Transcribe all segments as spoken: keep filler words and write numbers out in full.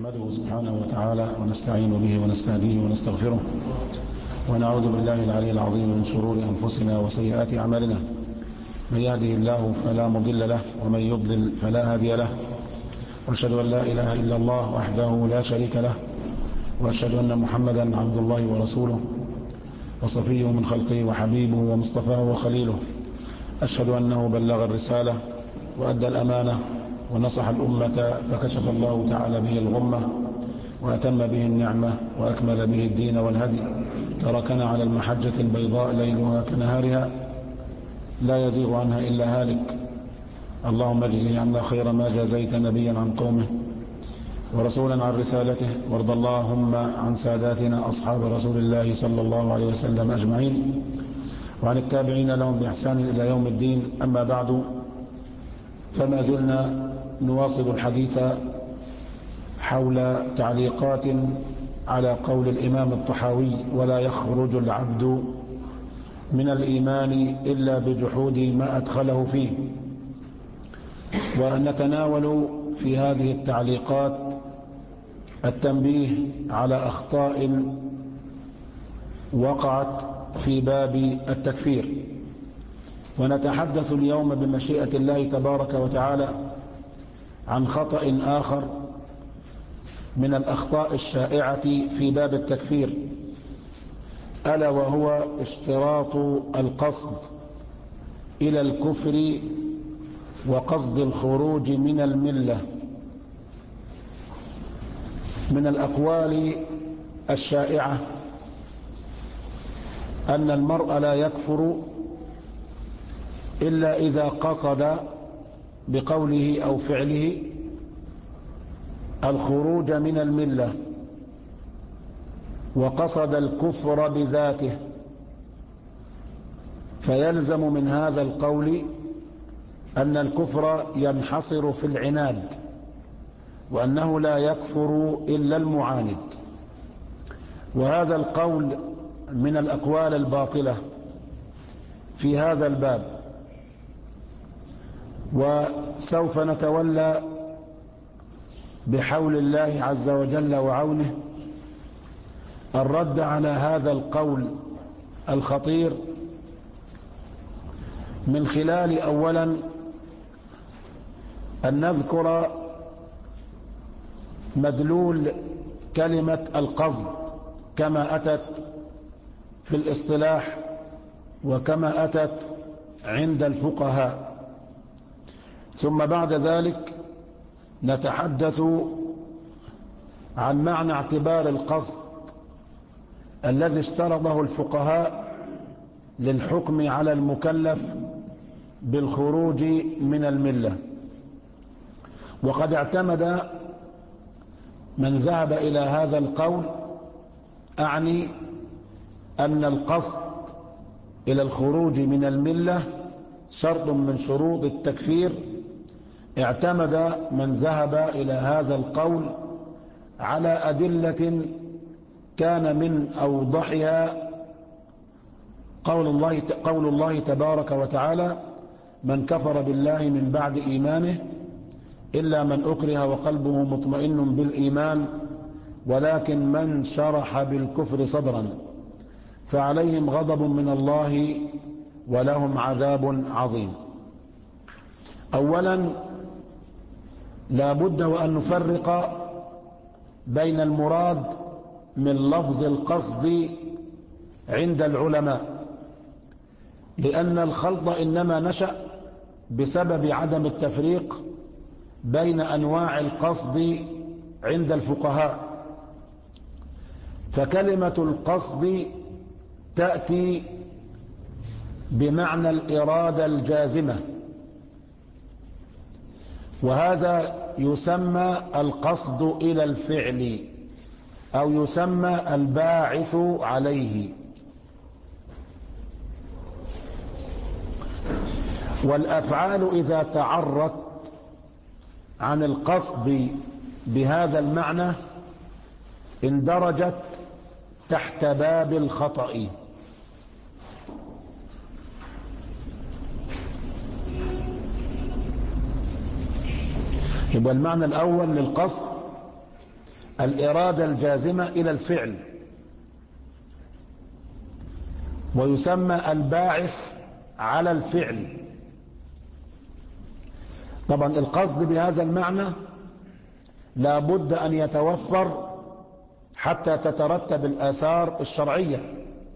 نحمده سبحانه وتعالى ونستعين به ونستهديه ونستغفره ونعوذ بالله العلي العظيم من شرور أنفسنا وسيئات أعمالنا. من يهده الله فلا مضل له ومن يضلل فلا هادي له، وأشهد أن لا إله إلا الله وحده لا شريك له، وأشهد أن محمدا عبد الله ورسوله وصفيه من خلقه وحبيبه ومصطفاه وخليله. أشهد أنه بلغ الرسالة وأدى الأمانة ونصح الأمة، فكشف الله تعالى به الغمة وأتم به النعمة وأكمل به الدين والهدي. تركنا على المحجة البيضاء ليلها كنهارها لا يزيغ عنها إلا هالك. اللهم اجزه عنا خير ما جازيت نبيا عن قومه ورسولا عن رسالته، وارض اللهم عن ساداتنا أصحاب رسول الله صلى الله عليه وسلم أجمعين، وعن التابعين لهم بإحسان إلى يوم الدين. أما بعد، فما زلنا نواصل الحديث حول تعليقات على قول الإمام الطحاوي: ولا يخرج العبد من الإيمان إلا بجحود ما أدخله فيه. ونتناول في هذه التعليقات التنبيه على أخطاء وقعت في باب التكفير. ونتحدث اليوم بمشيئة الله تبارك وتعالى عن خطأ آخر من الأخطاء الشائعة في باب التكفير، ألا وهو اشتراط القصد إلى الكفر وقصد الخروج من الملة. من الأقوال الشائعة أن المرء لا يكفر إلا إذا قصد بقوله أو فعله الخروج من الملة وقصد الكفر بذاته، فيلزم من هذا القول أن الكفر ينحصر في العناد، وأنه لا يكفر إلا المعاند. وهذا القول من الأقوال الباطلة في هذا الباب، وسوف نتولى بحول الله عز وجل وعونه الرد على هذا القول الخطير، من خلال أولا أن نذكر مدلول كلمة القصد كما أتت في الاصطلاح وكما أتت عند الفقهاء، ثم بعد ذلك نتحدث عن معنى اعتبار القصد الذي اشترطه الفقهاء للحكم على المكلف بالخروج من الملة. وقد اعتمد من ذهب إلى هذا القول، أعني أن القصد إلى الخروج من الملة شرط من شروط التكفير. اعتمد من ذهب إلى هذا القول على أدلة كان من أوضحها قول الله, قول الله تبارك وتعالى: من كفر بالله من بعد إيمانه إلا من أكره وقلبه مطمئن بالإيمان ولكن من شرح بالكفر صدرا فعليهم غضب من الله ولهم عذاب عظيم. أولا لا بد وأن نفرق بين المراد من لفظ القصد عند العلماء، لأن الخلط إنما نشأ بسبب عدم التفريق بين أنواع القصد عند الفقهاء. فكلمة القصد تأتي بمعنى الإرادة الجازمة، وهذا يسمى القصد إلى الفعل أو يسمى الباعث عليه. والأفعال إذا تعرت عن القصد بهذا المعنى اندرجت تحت باب الخطأ. يبقى المعنى الأول للقصد الإرادة الجازمة إلى الفعل، ويسمى الباعث على الفعل. طبعا القصد بهذا المعنى لا بد أن يتوفر حتى تترتب الآثار الشرعية،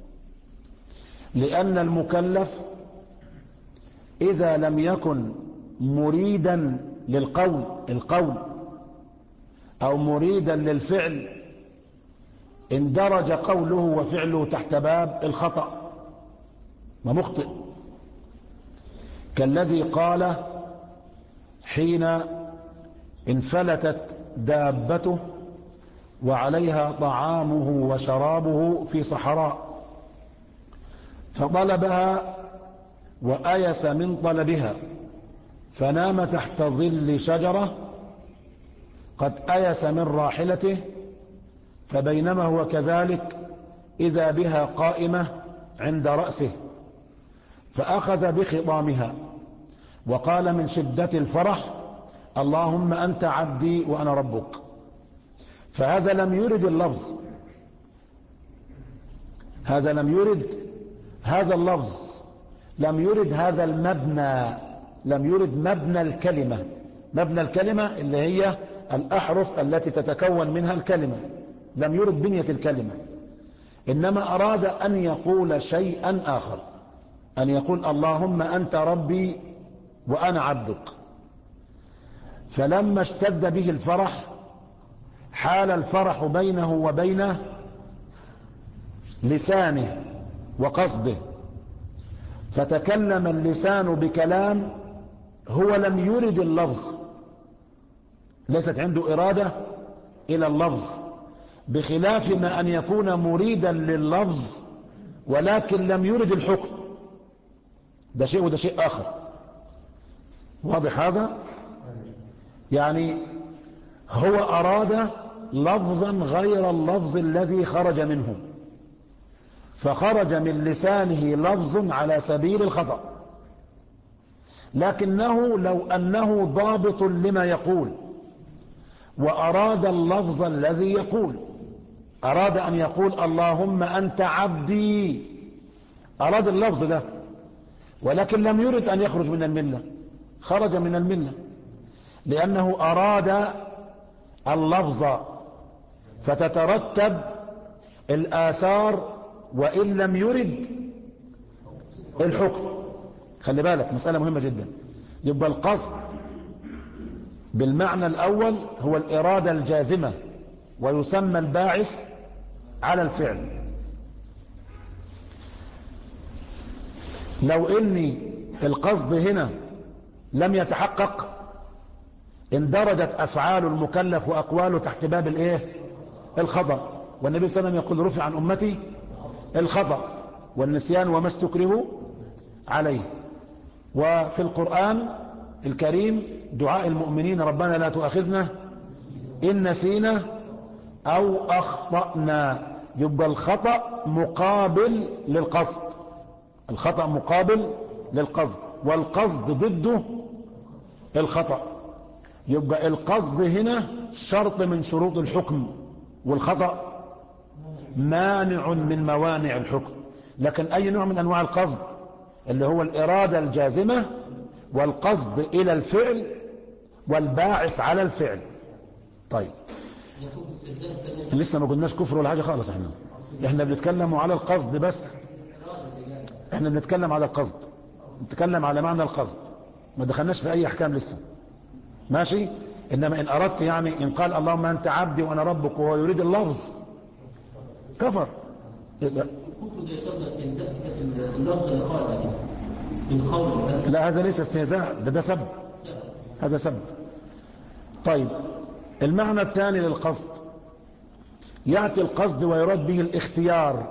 لأن المكلف إذا لم يكن مريدا للقول القول أو مريدا للفعل اندرج قوله وفعله تحت باب الخطأ ومخطئ، كالذي قال حين انفلتت دابته وعليها طعامه وشرابه في صحراء فطلبها وأيس من طلبها فنام تحت ظل شجرة قد أيس من راحلته، فبينما هو كذلك إذا بها قائمة عند رأسه فأخذ بخطامها وقال من شدة الفرح اللهم أنت عبدي وأنا ربك. فهذا لم يرد اللفظ، هذا لم يرد هذا اللفظ، لم يرد هذا المبنى، لم يرد مبنى الكلمة. مبنى الكلمة اللي هي الأحرف التي تتكون منها الكلمة، لم يرد بنية الكلمة، إنما أراد أن يقول شيئا آخر، أن يقول اللهم أنت ربي وأنا عبدك. فلما اشتد به الفرح حال الفرح بينه وبين لسانه وقصده، فتكلم اللسان بكلام هو لم يرد اللفظ، ليست عنده إرادة إلى اللفظ، بخلاف ما أن يكون مريدا لللفظ ولكن لم يرد الحكم، ده شيء وده شيء آخر. واضح هذا؟ يعني هو أراد لفظا غير اللفظ الذي خرج منه، فخرج من لسانه لفظ على سبيل الخطأ، لكنه لو أنه ضابط لما يقول وأراد اللفظ الذي يقول، أراد أن يقول اللهم أنت عبدي، أراد اللفظ ده ولكن لم يرد أن يخرج من الملة، خرج من الملة لأنه أراد اللفظ، فتترتب الآثار وإن لم يرد الحكم. خلي بالك مسألة مهمة جدا. يبقى القصد بالمعنى الأول هو الإرادة الجازمة ويسمى الباعث على الفعل. لو إني القصد هنا لم يتحقق اندرجت أفعال المكلف وأقواله تحت باب الإيه؟ الخطأ. والنبي صلى الله عليه وسلم يقول رفع عن أمتي الخطأ والنسيان وما استكرهوا عليه. وفي القرآن الكريم دعاء المؤمنين ربنا لا تؤاخذنا إن نسينا أو أخطأنا، يبقى الخطأ مقابل للقصد، الخطأ مقابل للقصد والقصد ضده الخطأ. يبقى القصد هنا شرط من شروط الحكم والخطأ مانع من موانع الحكم. لكن أي نوع من أنواع القصد اللي هو الإرادة الجازمة والقصد إلى الفعل والباعث على الفعل. طيب لسه ما قلناش كفر ولا حاجة خالص، احنا احنا بنتكلم على القصد بس، احنا بنتكلم على القصد، نتكلم على معنى القصد، ما دخلناش في أي أحكام لسه، ماشي. إنما إن أردت يعني إن قال اللهم أنت عبدي وأنا ربك وهو يريد اللفظ كفر. إذا لا هذا ليس استهزاء، ده ده سب، هذا سب. طيب المعنى الثاني للقصد، يأتي القصد ويراد به الاختيار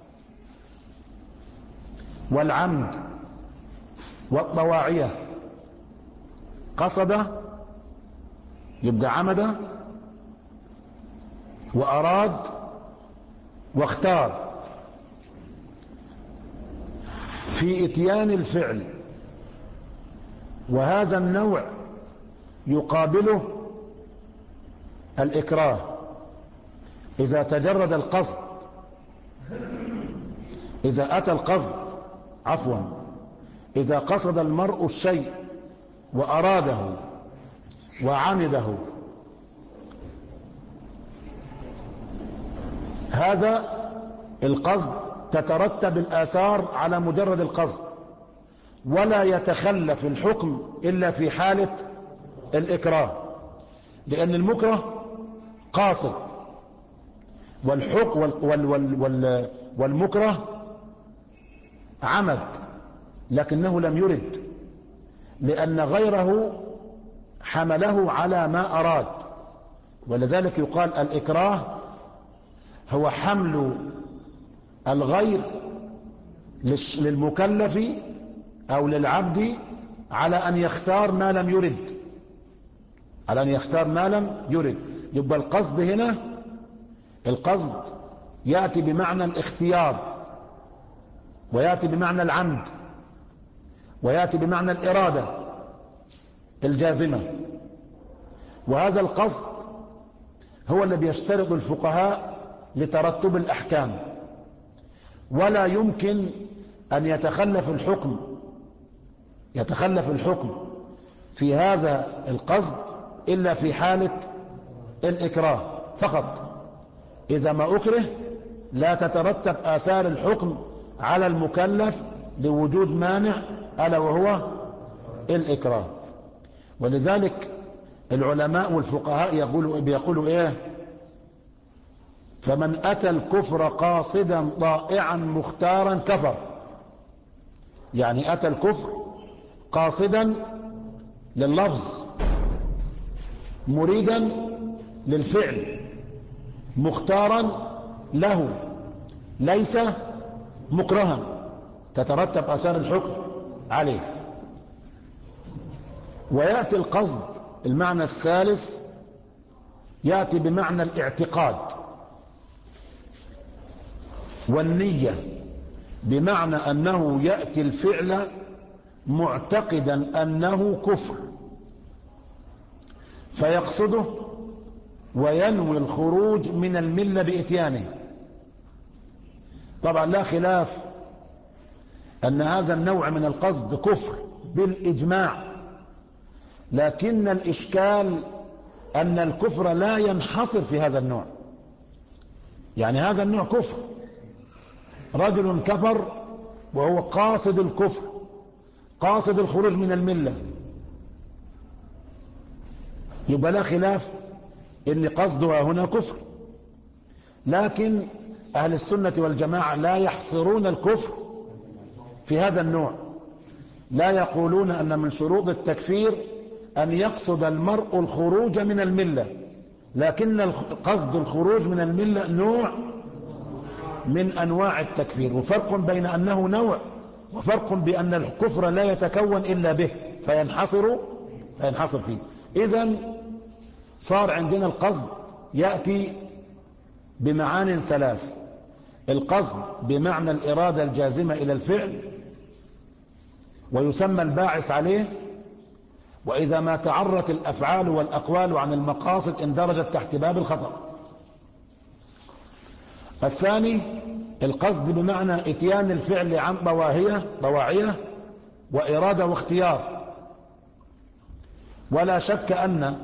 والعمد والطواعية. قصد يبقى عمد وأراد واختار في إتيان الفعل، وهذا النوع يقابله الإكراه إذا تجرد القصد، إذا أتى القصد عفوا إذا قصد المرء الشيء وأراده وعمده، هذا القصد تترتب الآثار على مجرد القصد، ولا يتخلف الحكم إلا في حالة الإكراه، لأن المكره قاصد، والحق وال وال وال وال والمكره عمد لكنه لم يرد، لأن غيره حمله على ما أراد. ولذلك يقال الإكراه هو حمل الغير للمكلف أو للعبد على أن يختار ما لم يرد، على أن يختار ما لم يرد. يبقى القصد هنا، القصد يأتي بمعنى الاختيار، ويأتي بمعنى العمد، ويأتي بمعنى الإرادة الجازمة. وهذا القصد هو الذي يشترط الفقهاء لترتب الأحكام، ولا يمكن أن يتخلف الحكم يتخلف الحكم في هذا القصد إلا في حالة الإكراه فقط. إذا ما أكره لا تترتب آثار الحكم على المكلف لوجود مانع ألا وهو الإكراه. ولذلك العلماء والفقهاء يقولوا بيقولوا إيه؟ فمن أتى الكفر قاصدا طائعا مختارا كفر. يعني أتى الكفر قاصدا لللفظ مريدا للفعل مختارا له ليس مكرها، تترتب آثار الحكم عليه. ويأتي القصد المعنى الثالث يأتي بمعنى الاعتقاد والنية، بمعنى أنه يأتي الفعل معتقدا أنه كفر فيقصده وينوي الخروج من الملة بإتيانه. طبعا لا خلاف أن هذا النوع من القصد كفر بالإجماع، لكن الإشكال أن الكفر لا ينحصر في هذا النوع. يعني هذا النوع كفر، رجل كفر وهو قاصد الكفر، قاصد الخروج من الملة، يبقى لا خلاف ان قصدها هنا كفر. لكن اهل السنة والجماعة لا يحصرون الكفر في هذا النوع، لا يقولون ان من شروط التكفير ان يقصد المرء الخروج من الملة، لكن قصد الخروج من الملة نوع من انواع التكفير. وفرق بين انه نوع وفرق بان الكفر لا يتكون الا به فينحصر فينحصر فيه. اذن صار عندنا القصد يأتي بمعان ثلاث: القصد بمعنى الإرادة الجازمة إلى الفعل ويسمى الباعث عليه، وإذا ما تعرت الأفعال والأقوال عن المقاصد اندرجت تحت باب الخطأ. الثاني القصد بمعنى اتيان الفعل عن طواهية طواعية وإرادة واختيار. ولا شك أن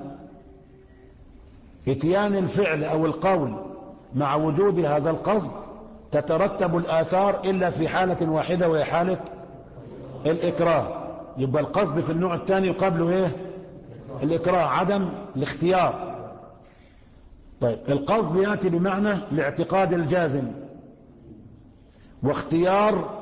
اتيان الفعل أو القول مع وجود هذا القصد تترتب الآثار إلا في حالة واحدة وهي حالة الإكراه. يبقى القصد في النوع الثاني يقابله إيه؟ الإكراه، عدم الاختيار. طيب القصد يأتي بمعنى الاعتقاد الجازم واختيار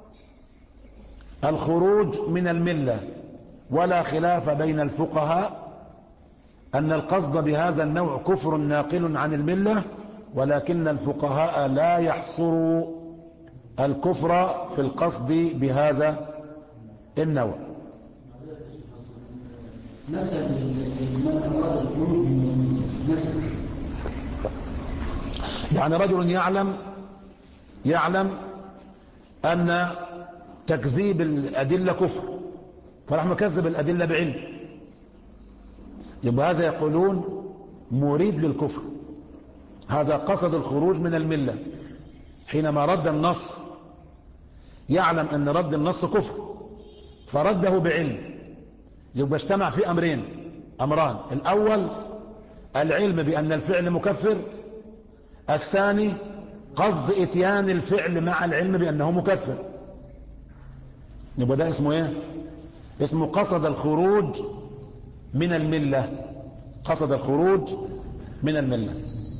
الخروج من الملة. ولا خلاف بين الفقهاء أن القصد بهذا النوع كفر ناقل عن الملة، ولكن الفقهاء لا يحصروا الكفر في القصد بهذا النوع. يعني رجل يعلم يعلم أن تكذيب الأدلة كفر فراح مكذب الأدلة بعلم، يبقى هذا يقولون مريد للكفر، هذا قصد الخروج من الملة حينما رد النص، يعلم أن رد النص كفر فرده بعلم، يبقى اجتمع في أمرين أمران: الأول العلم بأن الفعل مكفر، الثاني قصد اتيان الفعل مع العلم بأنه مكفر. يبقى ده اسمه ايه؟ اسمه قصد الخروج من الملة. قصد الخروج من الملة.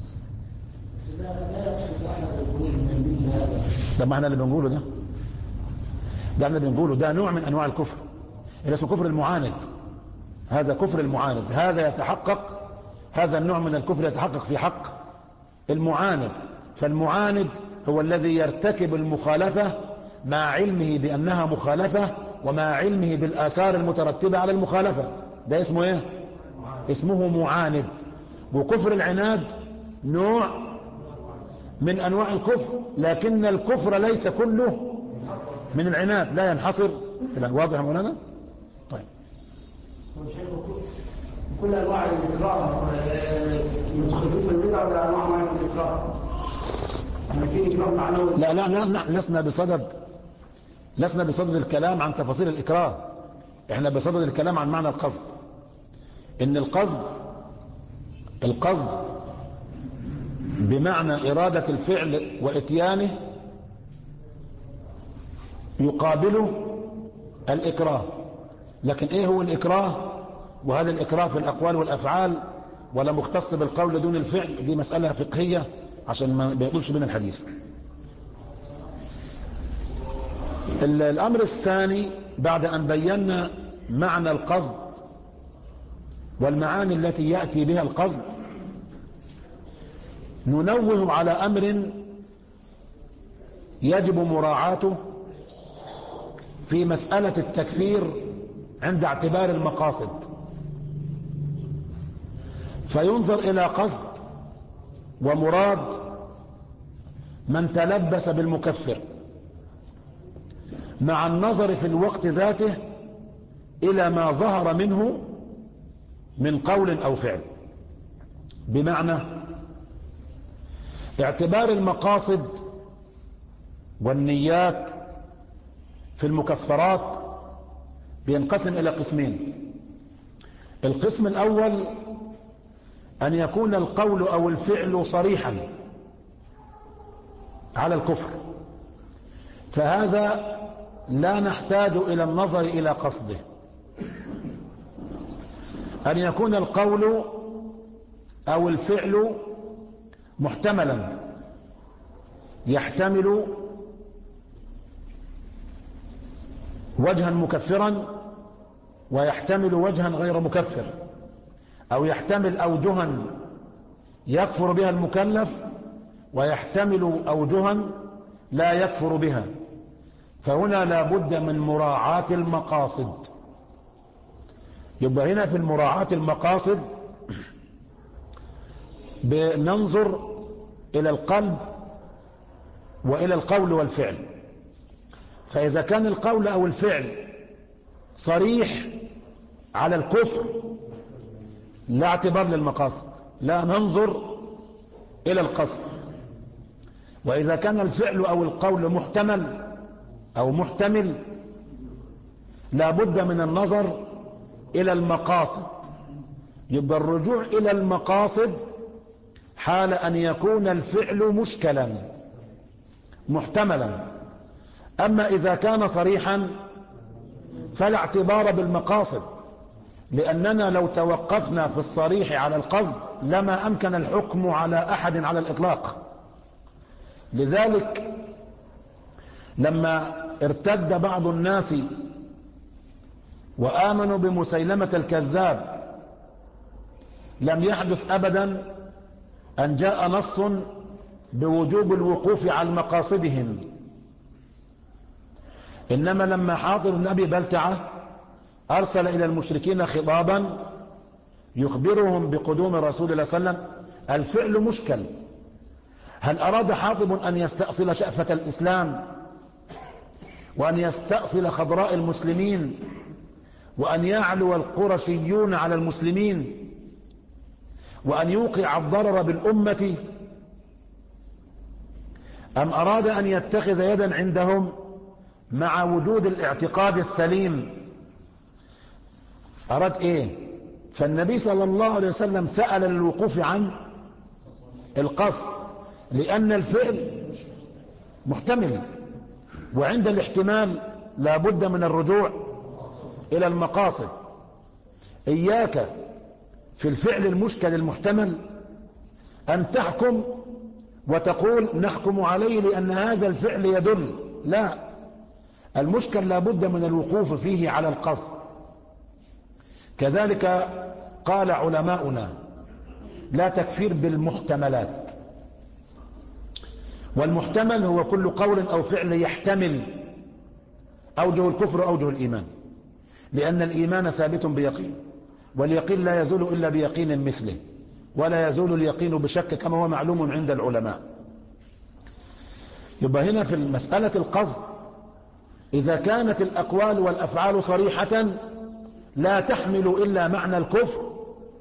ده ما احنا اللي بنقوله ده ده احنا اللي بنقوله ده نوع من انواع الكفر اللي اسمه كفر المعاند. هذا كفر المعاند، هذا يتحقق، هذا النوع من الكفر يتحقق في حق المعاند. فالمعاند هو الذي يرتكب المخالفة مع علمه بأنها مخالفة ومع علمه بالآثار المترتبة على المخالفة. ده اسمه ايه؟ اسمه معاند. وكفر العناد نوع من أنواع الكفر، لكن الكفر ليس كله من العناد، لا ينحصر. واضح يا مولانا؟ طيب. كل أنواع الإكراه يدخلوا في البدع ولا أنواع معينة من الإكراه؟ لا لا لا نحن لسنا بصدد لسنا بصدد الكلام عن تفاصيل الإكراه. احنا بصدد الكلام عن معنى القصد. ان القصد القصد بمعنى إرادة الفعل وإتيانه يقابله الإكراه. لكن ايه هو الإكراه؟ وهذا الإكراه في الأقوال والأفعال ولا مختص بالقول دون الفعل؟ دي مسألة فقهية عشان ما بيقولش بين الحديث. الأمر الثاني بعد أن بينا معنى القصد والمعاني التي يأتي بها القصد، ننوه على أمر يجب مراعاته في مسألة التكفير عند اعتبار المقاصد. فينظر إلى قصد ومراد من تلبس بالمكفر مع النظر في الوقت ذاته إلى ما ظهر منه من قول أو فعل. بمعنى اعتبار المقاصد والنيات في المكفرات بينقسم إلى قسمين. القسم الأول أن يكون القول أو الفعل صريحا على الكفر، فهذا لا نحتاج إلى النظر إلى قصده. أن يكون القول أو الفعل محتملا، يحتمل وجها مكفرا ويحتمل وجها غير مكفر، أو يحتمل أوجها يكفر بها المكلف ويحتمل أوجها لا يكفر بها. فهنا لا بد من مراعاة المقاصد. يبقى هنا في المراعاة المقاصد بننظر إلى القلب وإلى القول والفعل. فإذا كان القول أو الفعل صريح على الكفر لا اعتبار للمقاصد، لا ننظر إلى القصد. وإذا كان الفعل أو القول محتمل أو محتمل لا بد من النظر إلى المقاصد. يبقى الرجوع إلى المقاصد حال أن يكون الفعل مشكلا محتملا. أما إذا كان صريحا فلا اعتبار بالمقاصد، لأننا لو توقفنا في الصريح على القصد لما أمكن الحكم على أحد على الإطلاق. لذلك لما ارتد بعض الناس وآمنوا بمسيلمة الكذاب لم يحدث أبدا أن جاء نص بوجوب الوقوف على مقاصدهم، إنما لما حاطب بن أبي بلتعة أرسل إلى المشركين خطابا يخبرهم بقدوم رسول الله صلى الله عليه وسلم، الفعل مشكل. هل أراد حاطب أن يستأصل شأفة الإسلام وأن يستأصل خضراء المسلمين وأن يعلو القرشيون على المسلمين وأن يوقع الضرر بالأمة أم أراد أن يتخذ يدا عندهم مع وجود الاعتقاد السليم؟ أراد إيه؟ فالنبي صلى الله عليه وسلم سأل للوقوف عن القصد، لأن الفعل محتمل، وعند الاحتمال لا بد من الرجوع إلى المقاصد. إياك في الفعل المشكل المحتمل أن تحكم وتقول نحكم عليه لأن هذا الفعل يدل، لا، المشكل لا بد من الوقوف فيه على القصد. كذلك قال علماؤنا لا تكفير بالمحتملات، والمحتمل هو كل قول أو فعل يحتمل أوجه الكفر وأوجه الإيمان، لأن الإيمان ثابت بيقين، واليقين لا يزول إلا بيقين مثله، ولا يزول اليقين بشك كما هو معلوم عند العلماء. يبقى هنا في مسألة القصد إذا كانت الأقوال والأفعال صريحة لا تحمل إلا معنى الكفر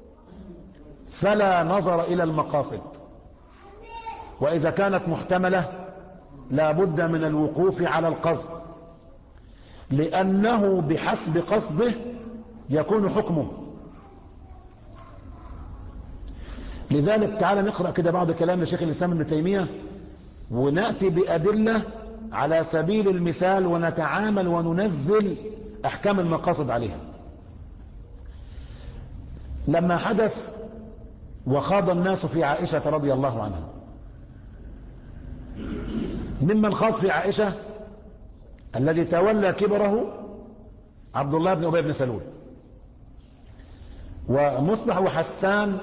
فلا نظر إلى المقاصد، وإذا كانت محتملة لا بد من الوقوف على القصد، لأنه بحسب قصده يكون حكمه. لذلك تعالى نقرأ كده بعض كلام لشيخ الإسلام ابن تيمية ونأتي بأدلة على سبيل المثال ونتعامل وننزل أحكام المقاصد عليها. لما حدث وخاض الناس في عائشة رضي الله عنها، ممن خاض في عائشة الذي تولى كبره عبد الله بن أبي بن سلول، ومصلح وحسان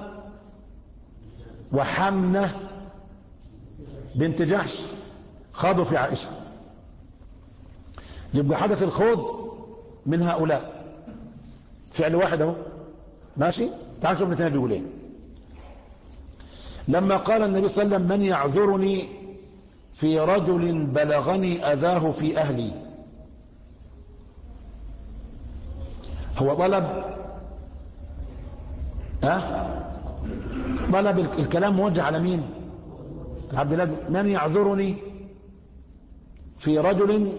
وحمنة بنت جحش خاضوا في عائشة. يبقى حدث الخوض من هؤلاء فعل واحد اهو، ماشي. تعال شوف ابن تيمية بيقول ايه. لما قال النبي صلى الله عليه وسلم من يعذرني في رجل بلغني أذاه في أهلي، هو طلب أه؟ طلب الكلام موجه على مين؟ عبد الله. من يعذرني في رجل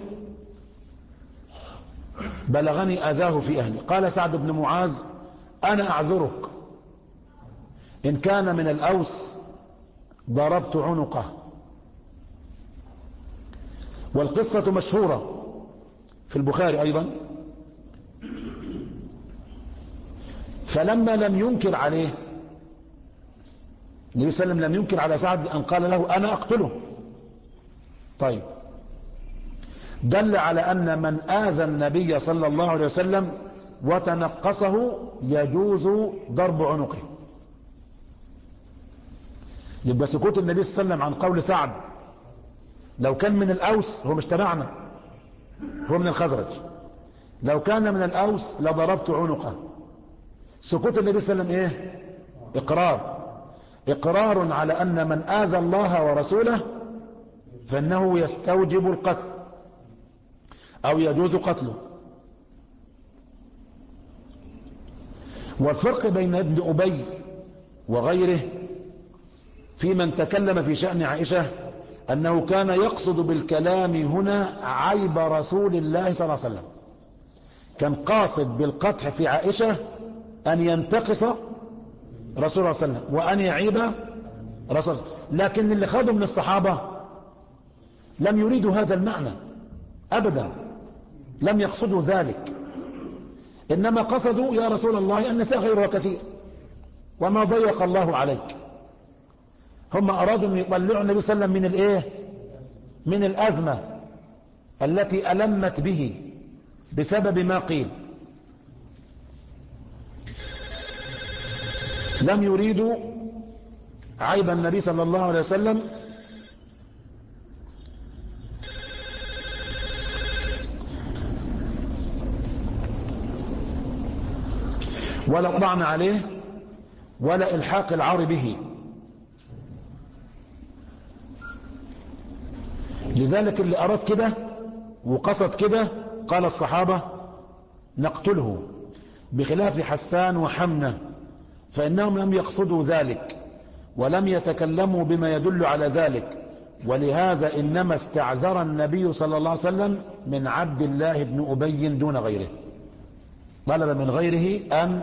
بلغني أذاه في أهلي؟ قال سعد بن معاذ أنا أعذرك، إن كان من الأوس ضربت عنقه. والقصة مشهورة في البخاري أيضا. فلما لم ينكر عليه النبي صلى الله عليه وسلم، لم ينكر على سعد أن قال له أنا أقتله. طيب، دل على أن من آذى النبي صلى الله عليه وسلم وتنقصه يجوز ضرب عنقه. يبقى سكوت النبي صلى الله عليه وسلم عن قول سعد لو كان من الأوس، هو مش تبعنا، هو من الخزرج، لو كان من الأوس لضربت عنقه. سكوت النبي صلى الله عليه وسلم ايه؟ إقرار، إقرار على أن من آذى الله ورسوله فإنه يستوجب القتل أو يجوز قتله. والفرق بين ابن أبي وغيره في من تكلم في شأن عائشة أنه كان يقصد بالكلام هنا عيب رسول الله صلى الله عليه وسلم، كان قاصد بالقدح في عائشة أن ينتقص رسول الله صلى الله عليه وسلم وأن يعيب رسول الله. لكن اللي خاضوا من الصحابة لم يريدوا هذا المعنى أبدا، لم يقصدوا ذلك، إنما قصدوا يا رسول الله النساء غيرها كثير وما ضيق الله عليك. هم أرادوا أن يطلعوا النبي صلى الله عليه وسلم من الإيه؟ من الأزمة التي ألمت به بسبب ما قيل. لم يريدوا عيب النبي صلى الله عليه وسلم ولا طعن عليه ولا إلحاق العار به. لذلك اللي أراد كده وقصد كده قال الصحابة نقتله، بخلاف حسان وحمنة فإنهم لم يقصدوا ذلك ولم يتكلموا بما يدل على ذلك، ولهذا إنما استعذر النبي صلى الله عليه وسلم من عبد الله بن أبي دون غيره، طلب من غيره أن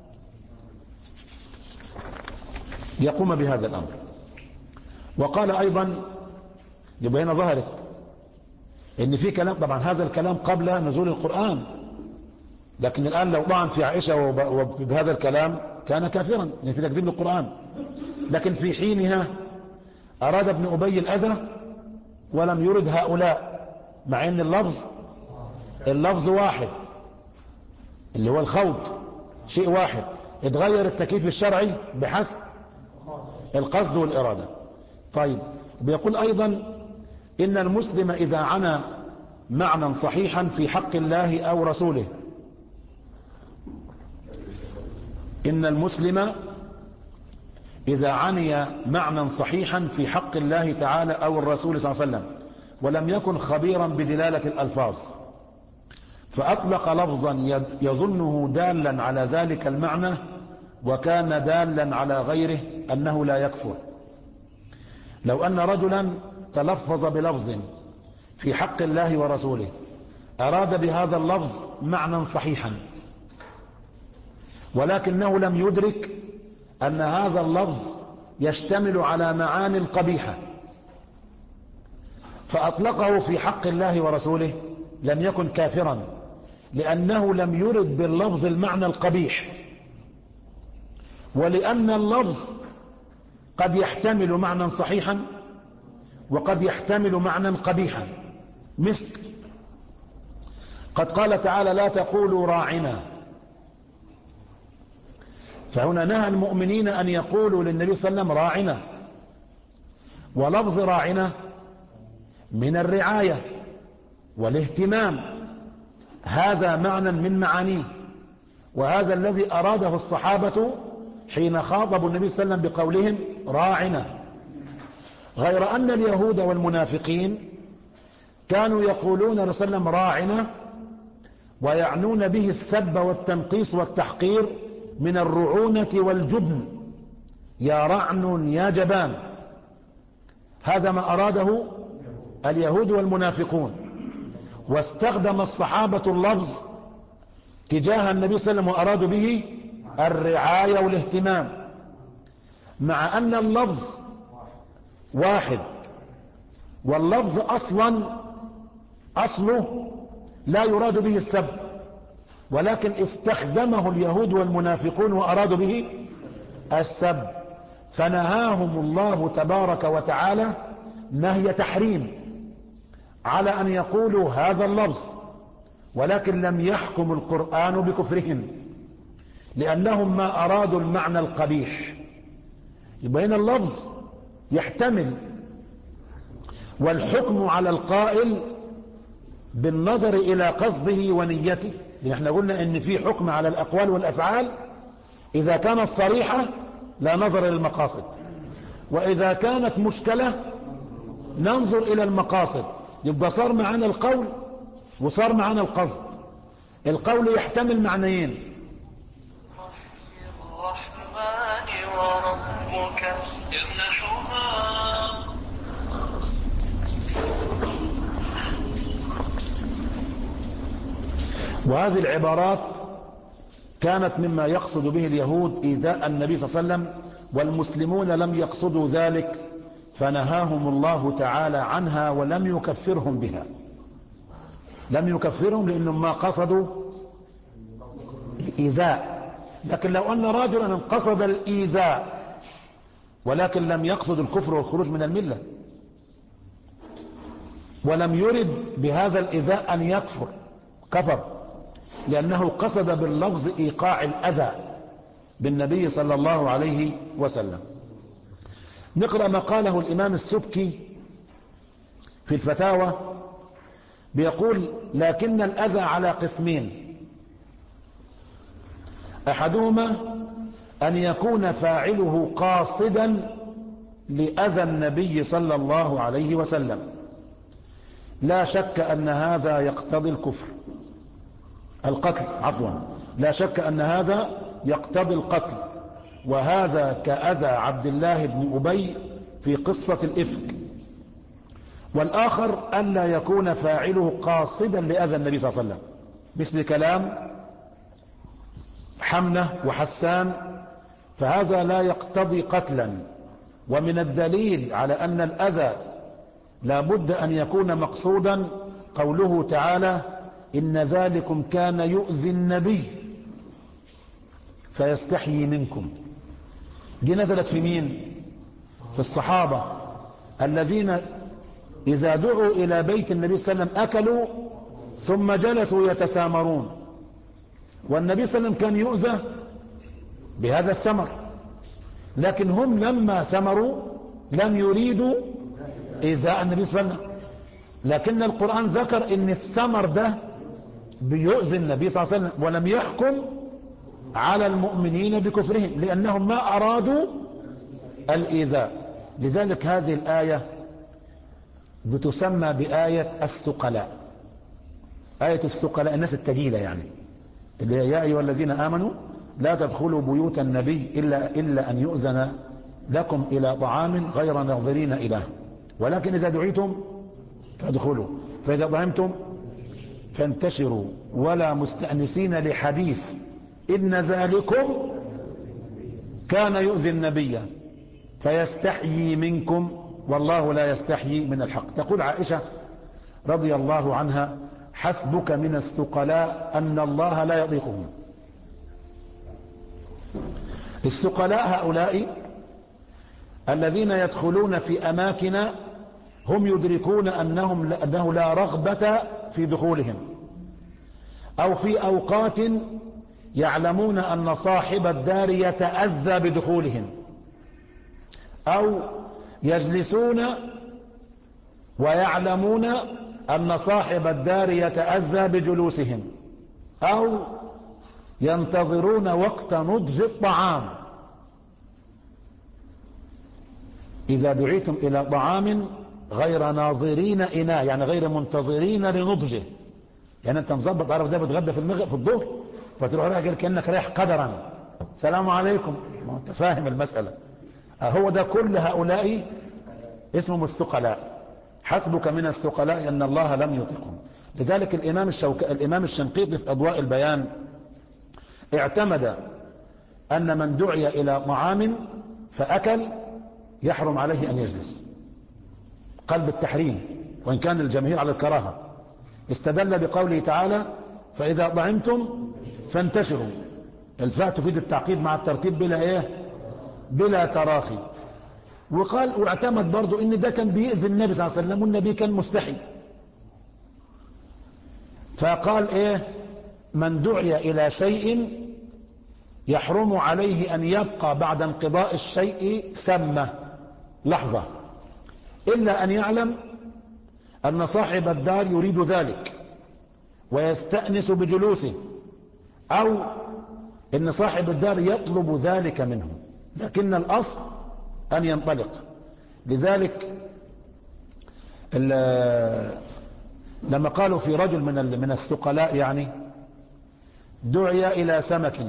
يقوم بهذا الأمر. وقال أيضا، يبقى هنا ظهرت إن في كلام، طبعا هذا الكلام قبل نزول القرآن، لكن الآن لو طعن في عائشة وبهذا الكلام كان كافرا، يعني في تكذيب للقرآن. لكن في حينها أراد ابن أبي الأذى ولم يرد هؤلاء، مع أن اللفظ اللفظ واحد اللي هو الخوض شيء واحد، اتغير التكييف الشرعي بحسب القصد والإرادة. طيب، بيقول أيضا إن المسلم إذا عنى معنى صحيحا في حق الله أو رسوله، إن المسلم إذا عني معنى صحيحا في حق الله تعالى أو الرسول صلى الله عليه وسلم ولم يكن خبيرا بدلالة الألفاظ، فأطلق لفظا يظنه دالا على ذلك المعنى وكان دالا على غيره، أنه لا يكفر. لو أن رجلا تلفظ بلفظ في حق الله ورسوله أراد بهذا اللفظ معنى صحيحا، ولكنه لم يدرك أن هذا اللفظ يشتمل على معان قبيحة فأطلقه في حق الله ورسوله، لم يكن كافرا، لأنه لم يرد باللفظ المعنى القبيح، ولأن اللفظ قد يحتمل معنى صحيحا وقد يحتمل معنى قبيحا. مثل قد قال تعالى لا تقولوا راعنا، فهنا نهى المؤمنين أن يقولوا للنبي صلى الله عليه وسلم راعنا، ولفظ راعنا من الرعاية والاهتمام، هذا معنى من معانيه، وهذا الذي أراده الصحابة حين خاطبوا النبي صلى الله عليه وسلم بقولهم راعنا. غير أن اليهود والمنافقين كانوا يقولون لرسول الله صلى الله عليه وسلم راعنا ويعنون به السب والتنقيص والتحقير من الرعونة والجبن، يا رعن يا جبان، هذا ما أراده اليهود والمنافقون. واستخدم الصحابة اللفظ تجاه النبي صلى الله عليه وسلم وأرادوا به الرعاية والاهتمام، مع أن اللفظ واحد، واللفظ أصلا أصله لا يراد به السب، ولكن استخدمه اليهود والمنافقون وأرادوا به السب، فنهاهم الله تبارك وتعالى نهي تحريم على أن يقولوا هذا اللفظ، ولكن لم يحكم القرآن بكفرهم لأنهم ما أرادوا المعنى القبيح. يبقى هنا اللفظ يحتمل، والحكم على القائل بالنظر إلى قصده ونيته، لأن احنا قلنا ان في حكم على الأقوال والأفعال إذا كانت صريحة لا نظر إلى المقاصد، وإذا كانت مشكلة ننظر إلى المقاصد. يبقى صار معنا القول وصار معنا القصد. القول يحتمل معنيين، الرحمن وربك يمنحها، وهذه العبارات كانت مما يقصد به اليهود إيذاء النبي صلى الله عليه وسلم، والمسلمون لم يقصدوا ذلك فنهاهم الله تعالى عنها ولم يكفرهم بها. لم يكفرهم لأنهم ما قصدوا الإيذاء، لكن لو أن رجلا قصد الإيذاء ولكن لم يقصد الكفر والخروج من الملة ولم يرد بهذا الإيذاء أن يكفر، كفر، لأنه قصد باللفظ إيقاع الأذى بالنبي صلى الله عليه وسلم. نقرأ ما قاله الإمام السبكي في الفتاوى، بيقول لكن الأذى على قسمين، أحدهما أن يكون فاعله قاصدا لأذى النبي صلى الله عليه وسلم، لا شك أن هذا يقتضي الكفر القتل عفوا لا شك أن هذا يقتضي القتل، وهذا كأذى عبد الله بن أبي في قصة الإفك، والآخر ألا يكون فاعله قاصدا لأذى النبي صلى الله عليه وسلم، مثل كلام حمنة وحسان، فهذا لا يقتضي قتلا. ومن الدليل على أن الأذى لا بد أن يكون مقصودا قوله تعالى إن ذلكم كان يؤذي النبي فيستحيي منكم. دي نزلت في مين؟ في الصحابة الذين إذا دعوا إلى بيت النبي صلى الله عليه وسلم أكلوا ثم جلسوا يتسامرون، والنبي صلى الله عليه وسلم كان يؤذى بهذا السمر، لكن هم لما سمروا لم يريدوا إيذاء النبي صلى الله عليه وسلم، لكن القرآن ذكر إن السمر ده بيؤذي النبي صلى الله عليه وسلم، ولم يحكم على المؤمنين بكفرهم لأنهم ما أرادوا الإيذاء. لذلك هذه الآية بتسمى بآية الثقلاء. آية الثقلاء الناس التقيلة يعني، اللي هي يا أيها الذين آمنوا لا تدخلوا بيوت النبي إلا, إلا أن يؤذن لكم إلى طعام غير ناظرين إله، ولكن إذا دعيتم فادخلوا، فإذا طعمتم فانتشروا ولا مستأنسين لحديث إن ذلكم كان يؤذي النبي فيستحيي منكم والله لا يستحيي من الحق. تقول عائشة رضي الله عنها حسبك من الثقلاء أن الله لا يضيقهم. الثقلاء هؤلاء الذين يدخلون في أماكن هم يدركون أنهم أنه لا رغبة في دخولهم، أو في أوقات يعلمون أن صاحب الدار يتأذى بدخولهم، أو يجلسون ويعلمون أن صاحب الدار يتأذى بجلوسهم، أو ينتظرون وقت نضج الطعام. إذا دعيتم إلى طعام غير ناظرين إناه، يعني غير منتظرين لنضجه، يعني أنت مظبط عارف ده بتغدى في المغرب في الظهر فتروح راجل كأنك رايح قدرا السلام عليكم، ما أنت فاهم المسألة. هو ده كل هؤلاء اسمهم الثقلاء. حسبك من الثقلاء أن الله لم يطيقهم. لذلك الإمام, الشوك... الإمام الشنقيطي في أضواء البيان اعتمد أن من دعي إلى طعام فأكل يحرم عليه أن يجلس، قال بالتحريم وإن كان الجماهير على الكراهة. استدل بقوله تعالى فإذا طعمتم فانتشروا، الفاء تفيد التعقيد مع الترتيب بلا إيه؟ بلا تراخي. وقال واعتمد برضو ان ده كان بيؤذي النبي صلى الله عليه وسلم والنبي كان مستحي، فقال ايه من دعي الى شيء يحرم عليه ان يبقى بعد انقضاء الشيء سمة لحظة الا ان يعلم ان صاحب الدار يريد ذلك ويستأنس بجلوسه، او ان صاحب الدار يطلب ذلك منه، لكن الاصل أن ينطلق. لذلك لما قالوا في رجل من من الثقلاء يعني دعي إلى سمك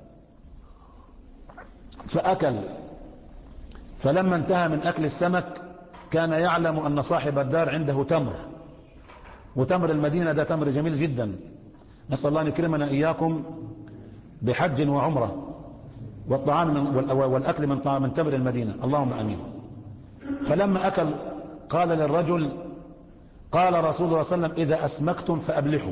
فأكل، فلما انتهى من أكل السمك كان يعلم أن صاحب الدار عنده تمر، وتمر المدينة ده تمر جميل جدا، نسأل الله أن يكرمنا إياكم بحج وعمرة والطعام من والأكل من طعام من تمر المدينة، اللهم أمين. فلما أكل قال للرجل قال رسول الله صلى الله عليه وسلم إذا أسمكتم فأبلحوا.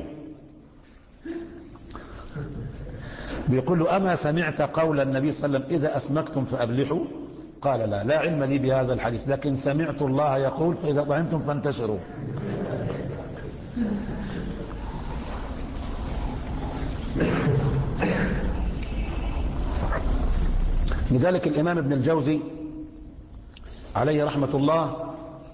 بيقول له أما سمعت قول النبي صلى الله عليه وسلم إذا أسمكتم فأبلحوا؟ قال لا لا علم لي بهذا الحديث، لكن سمعت الله يقول فإذا طعمتم فانتشروا. لذلك الإمام ابن الجوزي عليه رحمة الله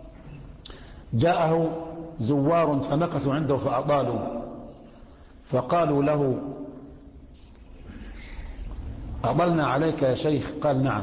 جاءه زوار فمكثوا عنده فأطالوا، فقالوا له أطلنا عليك يا شيخ؟ قال نعم،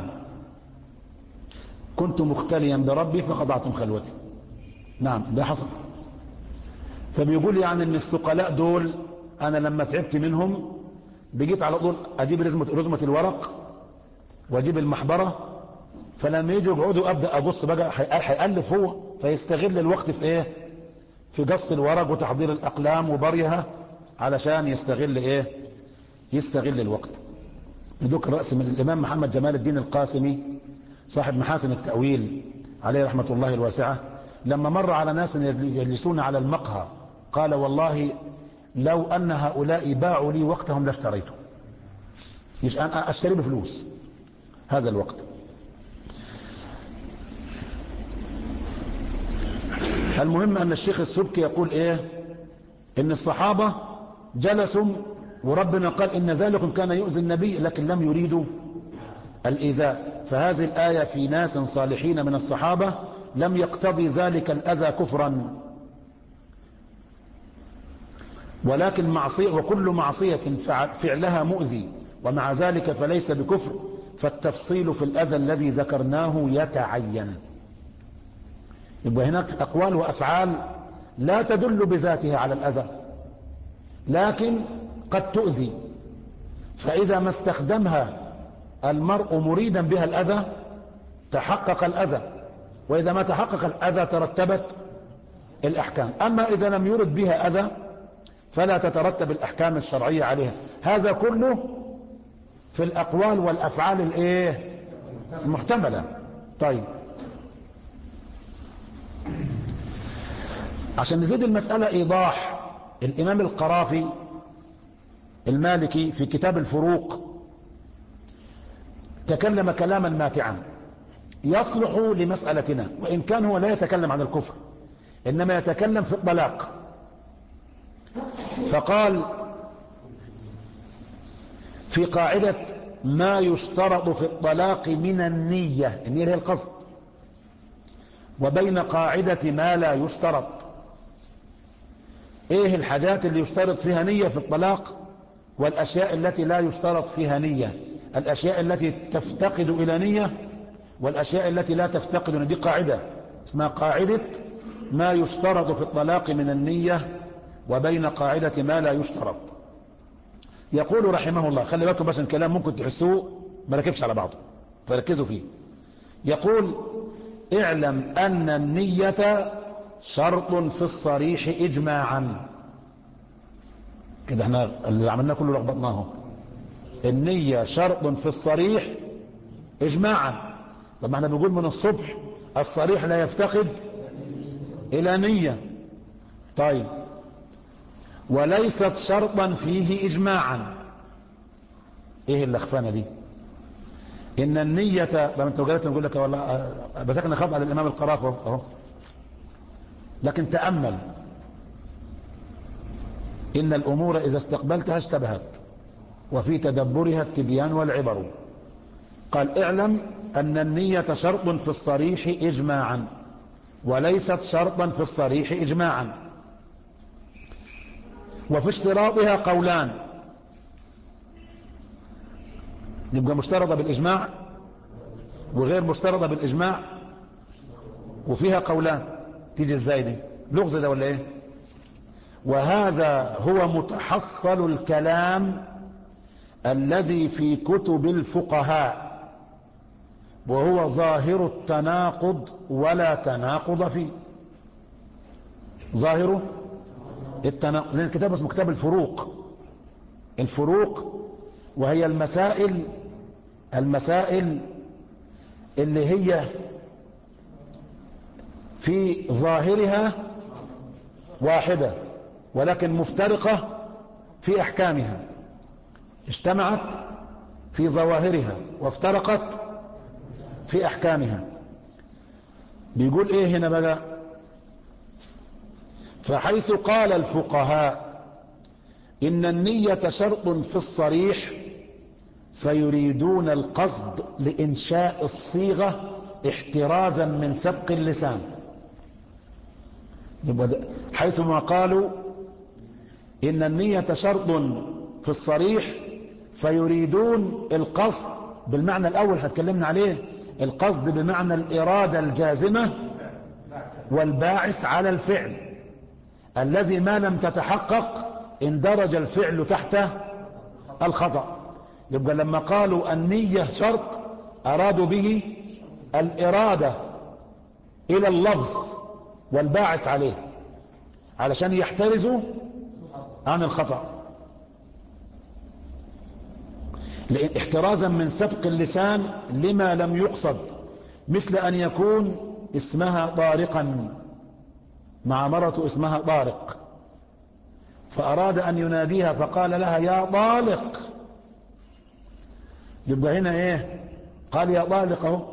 كنت مختليا بربي فقطعتم خلوتي. نعم ده حصل. فبيقول يعني ان الثقلاء دول انا لما تعبت منهم بقيت على طول اجيب رزمة, رزمة الورق واجيب المحبرة، فلما يجوا يقعدوا ابدا ابص بقى هيألف هو فيستغل الوقت في ايه؟ في قص الورق وتحضير الأقلام وبريها علشان يستغل ايه؟ يستغل الوقت. ندوك الرأس من الإمام محمد جمال الدين القاسمي صاحب محاسن التأويل عليه رحمة الله الواسعة، لما مر على ناس يجلسون على المقهى قال والله لو أن هؤلاء باعوا لي وقتهم لاشتريته، مش أنا أشتري بفلوس هذا الوقت. المهم أن الشيخ السبكي يقول إيه؟ إن الصحابة جلسوا وربنا قال إن ذلكم كان يؤذي النبي لكن لم يريدوا الإيذاء، فهذه الآية في ناس صالحين من الصحابة لم يقتضي ذلك الأذى كفرا، ولكن معصية، وكل معصية فعلها مؤذي ومع ذلك فليس بكفر، فالتفصيل في الأذى الذي ذكرناه يتعين. يبقى هناك أقوال وأفعال لا تدل بذاتها على الأذى لكن قد تؤذي، فإذا ما استخدمها المرء مريدا بها الأذى تحقق الأذى، وإذا ما تحقق الأذى ترتبت الأحكام. أما إذا لم يرد بها أذى فلا تترتب الأحكام الشرعية عليها. هذا كله في الأقوال والأفعال الإيه؟ المحتملة. طيب عشان نزيد المسألة إيضاح، الإمام القرافي المالكي في كتاب الفروق تكلم كلاما ماتعا يصلح لمسألتنا، وإن كان هو لا يتكلم عن الكفر إنما يتكلم في الطلاق. فقال في قاعدة ما يشترط في الطلاق من النية، النية هي القصد، وبين قاعدة ما لا يشترط. ايه الحاجات اللي يشترط فيها نية في الطلاق والاشياء التي لا يشترط فيها نية؟ الاشياء التي تفتقد الى نية والاشياء التي لا تفتقد. دي قاعدة اسمها قاعدة ما يشترط في الطلاق من النية وبين قاعدة ما لا يشترط. يقول رحمه الله، خلي بالكم بس الكلام ممكن تحسوه ما ركبش على بعضه فركزوا فيه. يقول اعلم أن النية شرط في الصريح إجماعا. كده احنا اللي عملناه كله لخبطناه. النية شرط في الصريح إجماعا. طب ما احنا بنقول من الصبح الصريح لا يفتقد إلى نية. طيب وليست شرطا فيه إجماعا. ايه اللخفانة دي؟ إن النية لما انت وجدت نقول لك والله بذكرنا خطأ للإمام القرافي اهو، لكن تأمل إن الأمور إذا استقبلتها اشتبهت وفي تدبرها التبيان والعبر. قال اعلم أن النية شرط في الصريح إجماعا وليست شرطا في الصريح إجماعا، وفي اشتراطها قولان. يبقى مشترطة بالإجماع وغير مشترطة بالإجماع وفيها قولان. تيجي ازاي دي؟ لغز ده ولا ايه؟ وهذا هو متحصل الكلام الذي في كتب الفقهاء، وهو ظاهر التناقض ولا تناقض فيه. ظاهره التناقض، لأن الكتاب اسمه كتاب الفروق. الفروق وهي المسائل المسائل اللي هي في ظاهرها واحدة ولكن مفترقة في أحكامها، اجتمعت في ظواهرها وافترقت في أحكامها. بيقول ايه هنا بقى؟ فحيث قال الفقهاء إن النية شرط في الصريح فيريدون القصد لإنشاء الصيغة احترازا من سبق اللسان. حيثما قالوا إن النية شرط في الصريح فيريدون القصد بالمعنى الأول هتكلمنا عليه، القصد بمعنى الإرادة الجازمة والباعث على الفعل الذي ما لم تتحقق اندرج الفعل تحت الخطأ. يبقى لما قالوا النية شرط أرادوا به الإرادة إلى اللفظ والباعث عليه علشان يحترزوا عن الخطأ، احترازا من سبق اللسان لما لم يقصد، مثل أن يكون اسمها طارقا، مع مرته اسمها طارق، فأراد أن يناديها فقال لها يا طالق، يبقى هنا ايه؟ قال يا طالق اهو،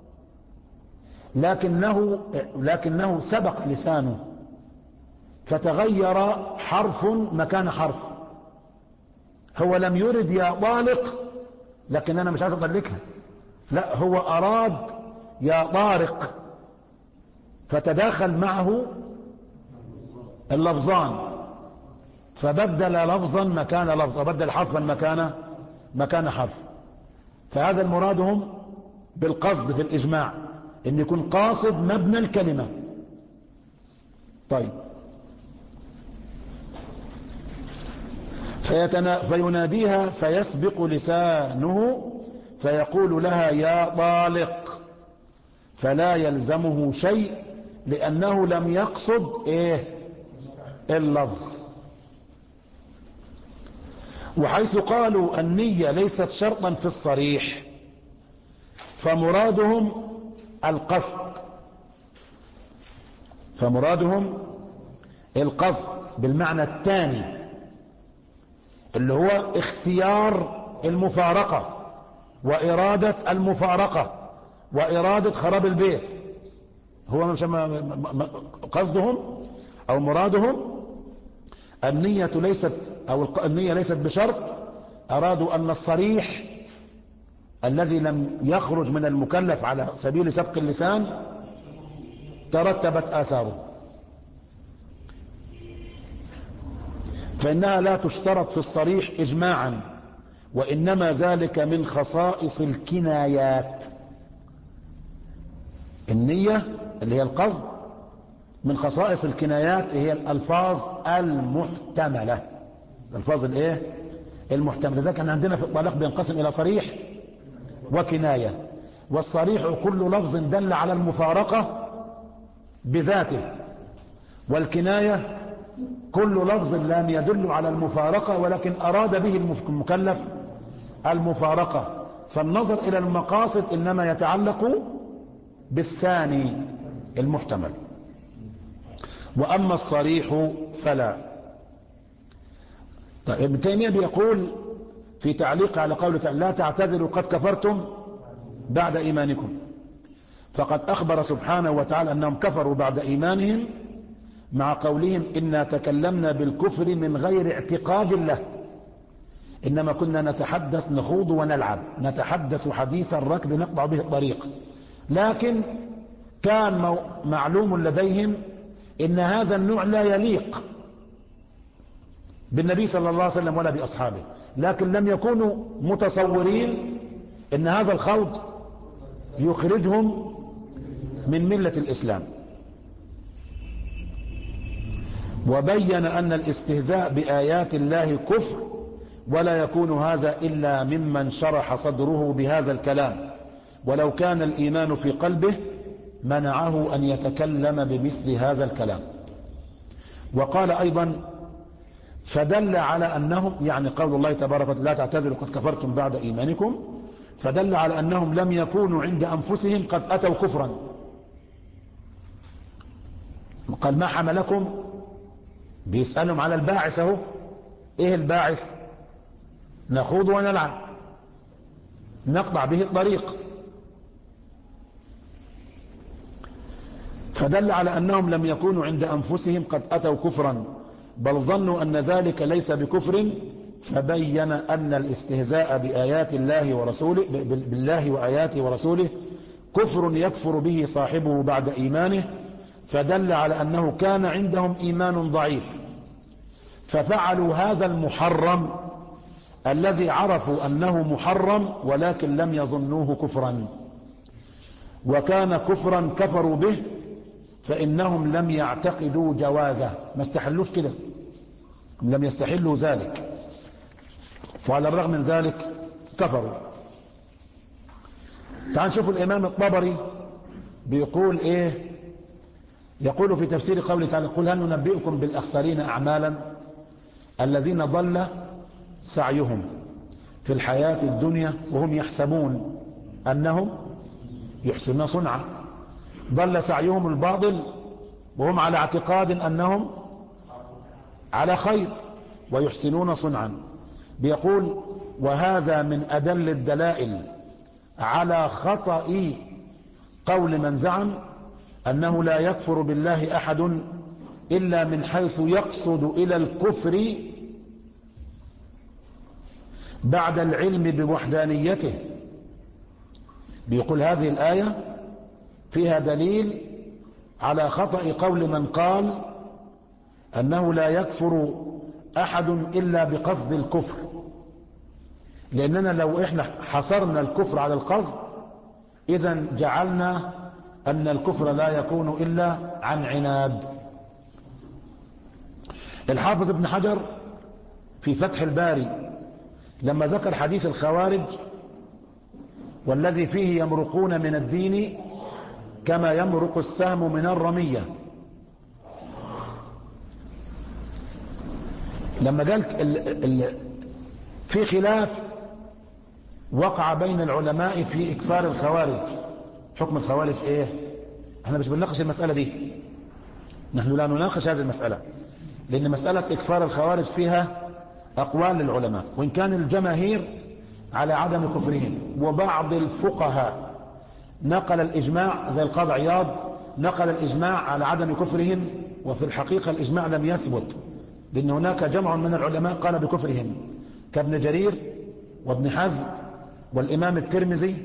لكنه لكنه سبق لسانه فتغير حرف مكان حرف. هو لم يرد يا طالق، لكن أنا مش عايز أطلقها، لا، هو أراد يا طارق، فتداخل معه اللفظان، فبدل لفظا مكان لفظ، وبدل حرفا مكان مكان حرف. فهذا المرادهم بالقصد في الإجماع، أن يكون قاصد مبنى الكلمة. طيب، فيتنا فيناديها فيسبق لسانه فيقول لها يا طالق، فلا يلزمه شيء لأنه لم يقصد إيه؟ اللفظ. وحيث قالوا النية ليست شرطا في الصريح فمرادهم القصد، فمرادهم القصد بالمعنى الثاني اللي هو اختيار المفارقة وإرادة المفارقة وإرادة خراب البيت. هو مش قصدهم أو مرادهم النية ليست أو النية ليست بشرط، أرادوا أن الصريح الذي لم يخرج من المكلف على سبيل سبق اللسان ترتبت آثاره، فإنها لا تشترط في الصريح إجماعا، وإنما ذلك من خصائص الكنايات. النية اللي هي القصد من خصائص الكنايات هي الألفاظ المحتملة، الألفاظ الايه؟ المحتملة. لذلك احنا عندنا في الطلاق بينقسم إلى صريح وكناية، والصريح كل لفظ دل على المفارقة بذاته، والكناية كل لفظ لم يدل على المفارقة ولكن أراد به المكلف المفارقة. فالنظر إلى المقاصد إنما يتعلق بالثاني المحتمل، وأما الصريح فلا. طيب، ابن تيمية بيقول في تعليق على قوله تعالى لا تعتذروا قد كفرتم بعد إيمانكم، فقد أخبر سبحانه وتعالى أنهم كفروا بعد إيمانهم مع قولهم إنا تكلمنا بالكفر من غير اعتقاد له، إنما كنا نتحدث نخوض ونلعب، نتحدث حديث الركب نقطع به الطريق. لكن كان معلوم لديهم إن هذا النوع لا يليق بالنبي صلى الله عليه وسلم ولا بأصحابه، لكن لم يكونوا متصورين إن هذا الخوض يخرجهم من ملة الإسلام. وبين أن الاستهزاء بآيات الله كفر، ولا يكون هذا إلا ممن شرح صدره بهذا الكلام، ولو كان الإيمان في قلبه منعه أن يتكلم بمثل هذا الكلام. وقال أيضا فدل على أنهم، يعني قول الله تبارك وتعالى لا تعتذروا قد كفرتم بعد إيمانكم، فدل على أنهم لم يكونوا عند أنفسهم قد أتوا كفرا. قال ما حملكم، بيسألهم على الباعث اهو، ايه الباعث؟ نخوض ونلعب، نقطع به الطريق. فدل على أنهم لم يكونوا عند أنفسهم قد أتوا كفرا، بل ظنوا أن ذلك ليس بكفر، فبين أن الاستهزاء بآيات الله ورسوله بالله وآياته ورسوله كفر يكفر به صاحبه بعد إيمانه، فدل على أنه كان عندهم إيمان ضعيف ففعلوا هذا المحرم الذي عرفوا أنه محرم ولكن لم يظنوه كفرا، وكان كفرا كفروا به فإنهم لم يعتقدوا جوازه، ما استحلوش كده، لم يستحلوا ذلك، وعلى الرغم من ذلك كفروا. تعال نشوف الإمام الطبري بيقول إيه يقول في تفسير قوله تعالى قل هل ننبئكم بالأخسرين أعمالا الذين ضل سعيهم في الحياة الدنيا وهم يحسبون أنهم يحسنون صنعا. ضل سعيهم الباطل وهم على اعتقاد أنهم على خير ويحسنون صنعا. بيقول وهذا من أدل الدلائل على خطأ قول من زعم أنه لا يكفر بالله أحد إلا من حيث يقصد إلى الكفر بعد العلم بوحدانيته. بيقول هذه الآية فيها دليل على خطأ قول من قال أنه لا يكفر أحد إلا بقصد الكفر، لأننا لو إحنا حصرنا الكفر على القصد إذن جعلنا أن الكفر لا يكون إلا عن عناد. الحافظ ابن حجر في فتح الباري لما ذكر حديث الخوارج والذي فيه يمرقون من الدين كما يمرق السهم من الرمية، لما قال ال ال في خلاف وقع بين العلماء في إكفار الخوارج. حكم الخوارج إيه؟ احنا مش بنناقش المسألة دي، نحن لا نناقش هذه المسألة، لأن مسألة إكفار الخوارج فيها أقوال للعلماء، وإن كان الجماهير على عدم كفرهم، وبعض الفقهاء نقل الإجماع زي القاضي عياض نقل الإجماع على عدم كفرهم، وفي الحقيقة الإجماع لم يثبت، لأن هناك جمع من العلماء قال بكفرهم كابن جرير وابن حزم والإمام الترمذي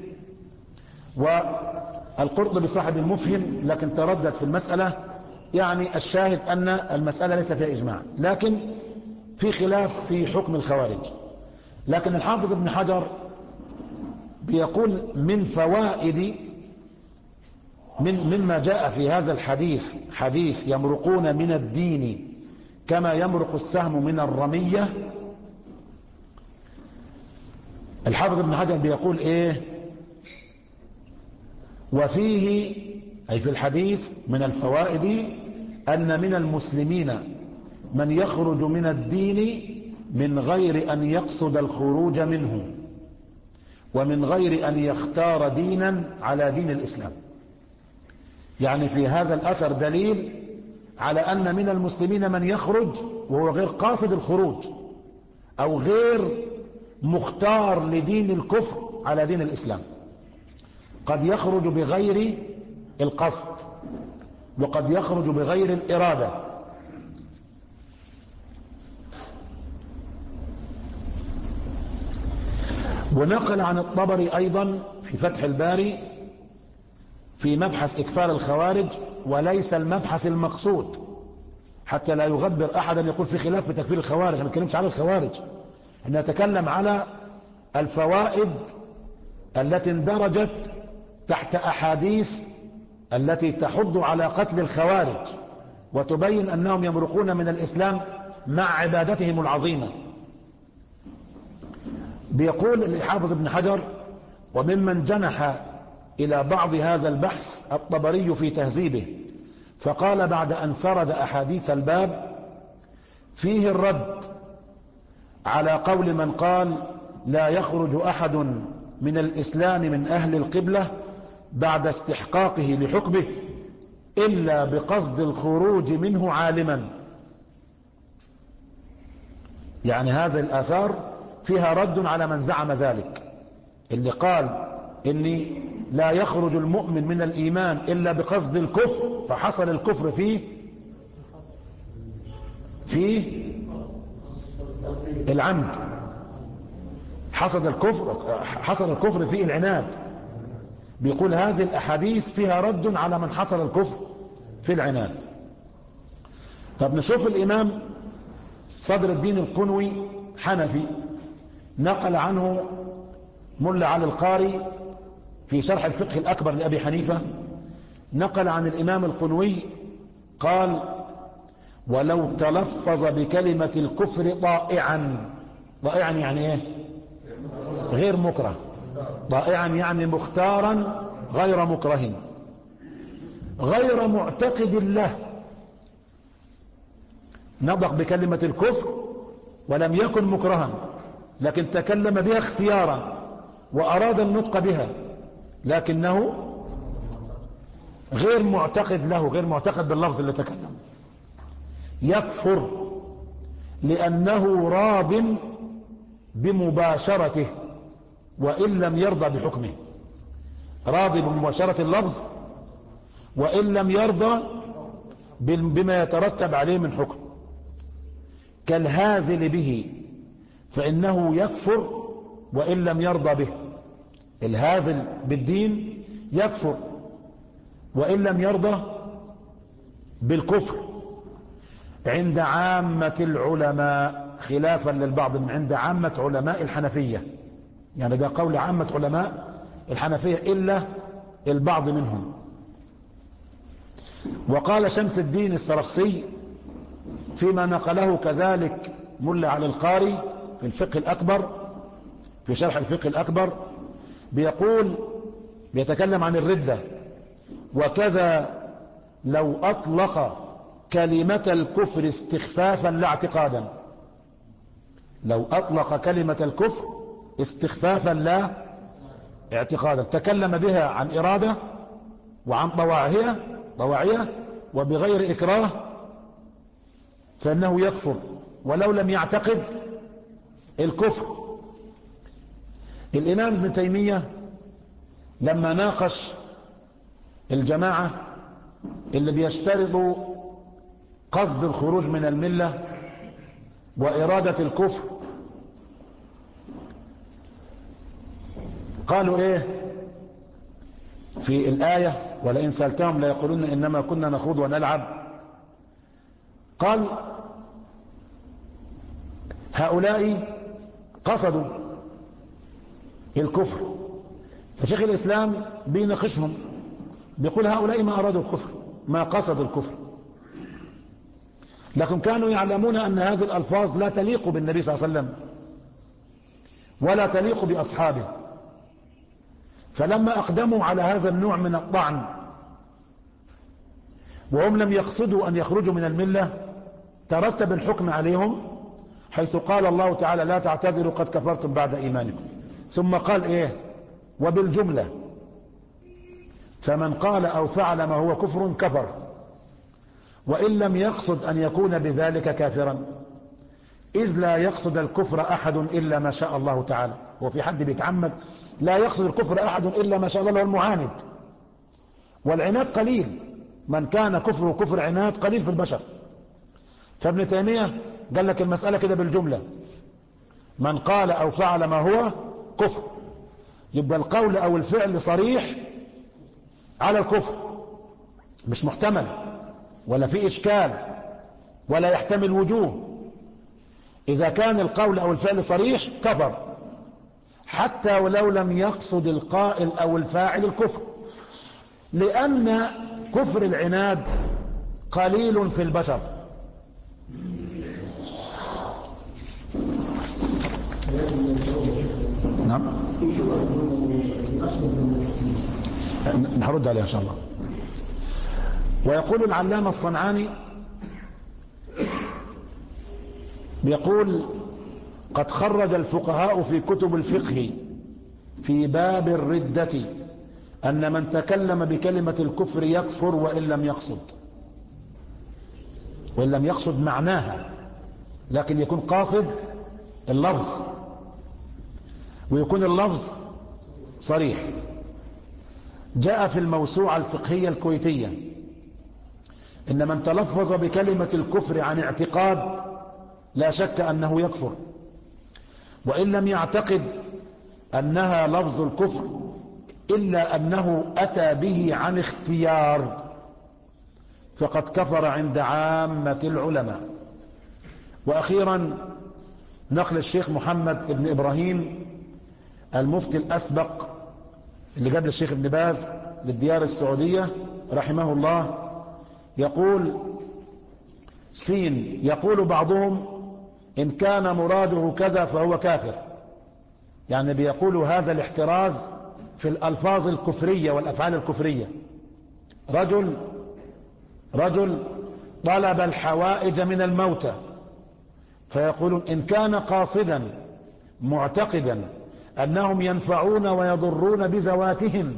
والقرطبي صاحب المفهم، لكن تردد في المسألة. يعني الشاهد أن المسألة ليس فيها إجماع، لكن في خلاف في حكم الخوارج. لكن الحافظ ابن حجر بيقول من فوائد من مما جاء في هذا الحديث، حديث يمرقون من الدين كما يمرق السهم من الرمية. الحافظ ابن حجر بيقول ايه؟ وفيه أي في الحديث من الفوائد أن من المسلمين من يخرج من الدين من غير أن يقصد الخروج منه ومن غير أن يختار دينا على دين الإسلام. يعني في هذا الأثر دليل على أن من المسلمين من يخرج وهو غير قاصد الخروج أو غير مختار لدين الكفر على دين الإسلام. قد يخرج بغير القصد وقد يخرج بغير الإرادة. ونقل عن الطبري أيضا في فتح الباري في مبحث إكفار الخوارج، وليس المبحث المقصود حتى لا يغبر أحدا يقول في خلاف في تكفير الخوارج. ما نتكلمش على الخوارج، نتكلم على الفوائد التي اندرجت تحت أحاديث التي تحض على قتل الخوارج وتبين أنهم يمرقون من الإسلام مع عبادتهم العظيمة. بيقول الحافظ ابن حجر وممن جنح إلى بعض هذا البحث الطبري في تهذيبه، فقال بعد أن سرد أحاديث الباب فيه الرد على قول من قال لا يخرج أحد من الإسلام من أهل القبلة بعد استحقاقه لحكمه إلا بقصد الخروج منه عالما. يعني هذه الآثار فيها رد على من زعم ذلك، اللي قال إني لا يخرج المؤمن من الإيمان إلا بقصد الكفر، فحصل الكفر فيه فيه العمد، حصل الكفر حصل الكفر فيه العناد. بيقول هذه الأحاديث فيها رد على من حصل الكفر في العناد. طب نشوف الإمام صدر الدين القنوي حنفي نقل عنه ملا علي القاري في شرح الفقه الأكبر لأبي حنيفة، نقل عن الإمام القنوي قال ولو تلفظ بكلمة الكفر طائعا. طائعا يعني ايه؟ غير مكره. طائعا يعني مختارا غير مكره. غير معتقد له، نطق بكلمة الكفر ولم يكن مكرها، لكن تكلم بها اختيارا وأراد النطق بها، لكنه غير معتقد له، غير معتقد باللفظ اللي تكلم، يكفر لأنه راض بمباشرته وإن لم يرضى بحكمه. راضي بمباشرة اللفظ وإن لم يرضى بما يترتب عليه من حكم، كالهازل به فإنه يكفر وإن لم يرضى به. الهازل بالدين يكفر وإن لم يرضى بالكفر عند عامة العلماء، خلافا للبعض من عند عامة علماء الحنفية، يعني ده قول عامة علماء الحنفية إلا البعض منهم. وقال شمس الدين السرخسي فيما نقله كذلك ملا علي القاري في الفقه الأكبر، في شرح الفقه الأكبر، بيقول بيتكلم عن الردة: وكذا لو أطلق كلمة الكفر استخفافا لا اعتقادا. لو أطلق كلمة الكفر استخفافا لا اعتقادا، تكلم بها عن إرادة وعن طواعية طواعية وبغير إكراه، فإنه يكفر ولو لم يعتقد الكفر. الإمام ابن تيمية لما ناقش الجماعة اللي بيشترطوا قصد الخروج من الملة وإرادة الكفر، قالوا إيه في الآية: ولئن سألتهم ليقولون إنما كنا نخوض ونلعب. قال هؤلاء قصدوا الكفر، فشيخ الإسلام بيناقشهم بيقول هؤلاء ما أرادوا الكفر، ما قصدوا الكفر، لكن كانوا يعلمون أن هذه الألفاظ لا تليق بالنبي صلى الله عليه وسلم ولا تليق بأصحابه، فلما أقدموا على هذا النوع من الطعن وهم لم يقصدوا أن يخرجوا من الملة ترتب الحكم عليهم، حيث قال الله تعالى: لا تعتذروا قد كفرتم بعد إيمانكم. ثم قال إيه: وبالجملة فمن قال أو فعل ما هو كفر كفر، وإن لم يقصد أن يكون بذلك كافرا، إذ لا يقصد الكفر أحد إلا ما شاء الله تعالى. هو في حد بيتعمد؟ لا يقصد الكفر أحد إلا ما شاء الله، هو المعاند، والعناد قليل، من كان كفره كفر عناد قليل في البشر. فابن تيمية قال لك المسألة كده بالجملة: من قال أو فعل ما هو كفر، يبقى القول أو الفعل صريح على الكفر، مش محتمل ولا في إشكال ولا يحتمل وجوه. إذا كان القول أو الفعل صريح كفر، حتى ولو لم يقصد القائل أو الفاعل الكفر، لأن كفر العناد قليل في البشر. نعم، نرد عليها إن شاء الله. ويقول العلامة الصنعاني بيقول: قد خرج الفقهاء في كتب الفقه في باب الردة أن من تكلم بكلمة الكفر يكفر وإن لم يقصد، وإن لم يقصد معناها، لكن يكون قاصد اللفظ، ويكون اللفظ صريح. جاء في الموسوعة الفقهية الكويتية إن من تلفظ بكلمة الكفر عن اعتقاد لا شك أنه يكفر، وإن لم يعتقد أنها لفظ الكفر إلا أنه أتى به عن اختيار فقد كفر عند عامة العلماء. وأخيرا نقل الشيخ محمد بن إبراهيم المفتي الأسبق اللي قبل الشيخ ابن باز للديار السعودية رحمه الله، يقول: سين يقول بعضهم إن كان مراده كذا فهو كافر، يعني بيقولوا هذا الاحتراز في الألفاظ الكفرية والأفعال الكفرية. رجل رجل طلب الحوائج من الموتى فيقولون إن كان قاصدا معتقدا أنهم ينفعون ويضرون بذواتهم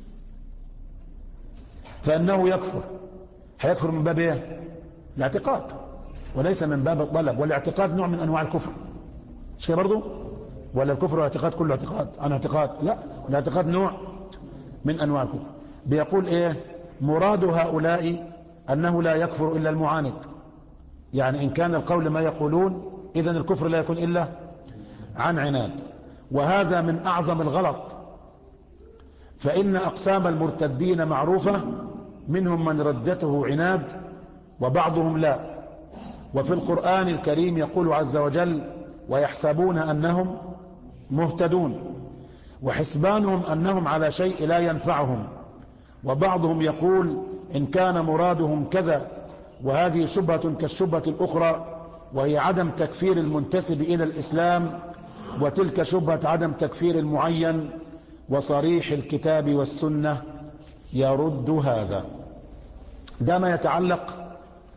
فإنه يكفر. هيكفر من باب ايه؟ الاعتقاد وليس من باب الطلب. والاعتقاد نوع من أنواع الكفر مش كده برضو؟ ولا الكفر والاعتقاد كله اعتقاد؟ أنا اعتقاد لا، الاعتقاد نوع من أنواع الكفر. بيقول ايه؟ مراد هؤلاء أنه لا يكفر إلا المعاند. يعني إن كان القول ما يقولون إذن الكفر لا يكون إلا عن عناد، وهذا من أعظم الغلط. فإن أقسام المرتدين معروفة، منهم من ردته عناد وبعضهم لا. وفي القرآن الكريم يقول عز وجل ويحسبون أنهم مهتدون، وحسبانهم أنهم على شيء لا ينفعهم. وبعضهم يقول إن كان مرادهم كذا، وهذه شبهة كالشبهة الأخرى وهي عدم تكفير المنتسب إلى الإسلام، وتلك شبهة عدم تكفير المعين، وصريح الكتاب والسنة يرد هذا. ده ما يتعلق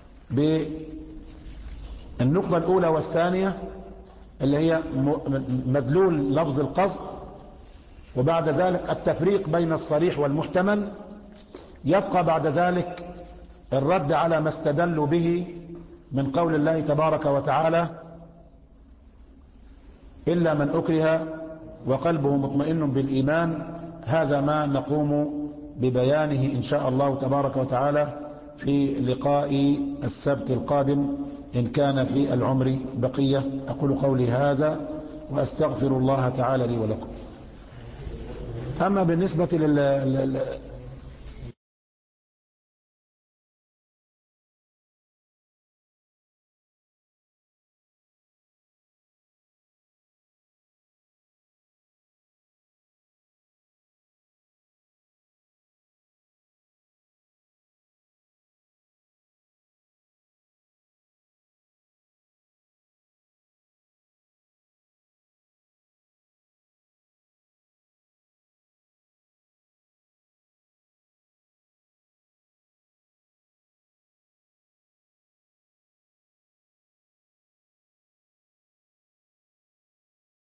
بالنقطة الأولى والثانية اللي هي مدلول لفظ القصد، وبعد ذلك التفريق بين الصريح والمحتمل. يبقى بعد ذلك الرد على ما استدلوا به من قول الله تبارك وتعالى إلا من أكره وقلبه مطمئن بالإيمان. هذا ما نقوم ببيانه إن شاء الله تبارك وتعالى في لقاء السبت القادم إن كان في العمر بقية. أقول قولي هذا وأستغفر الله تعالى لي ولكم. أما بالنسبة لل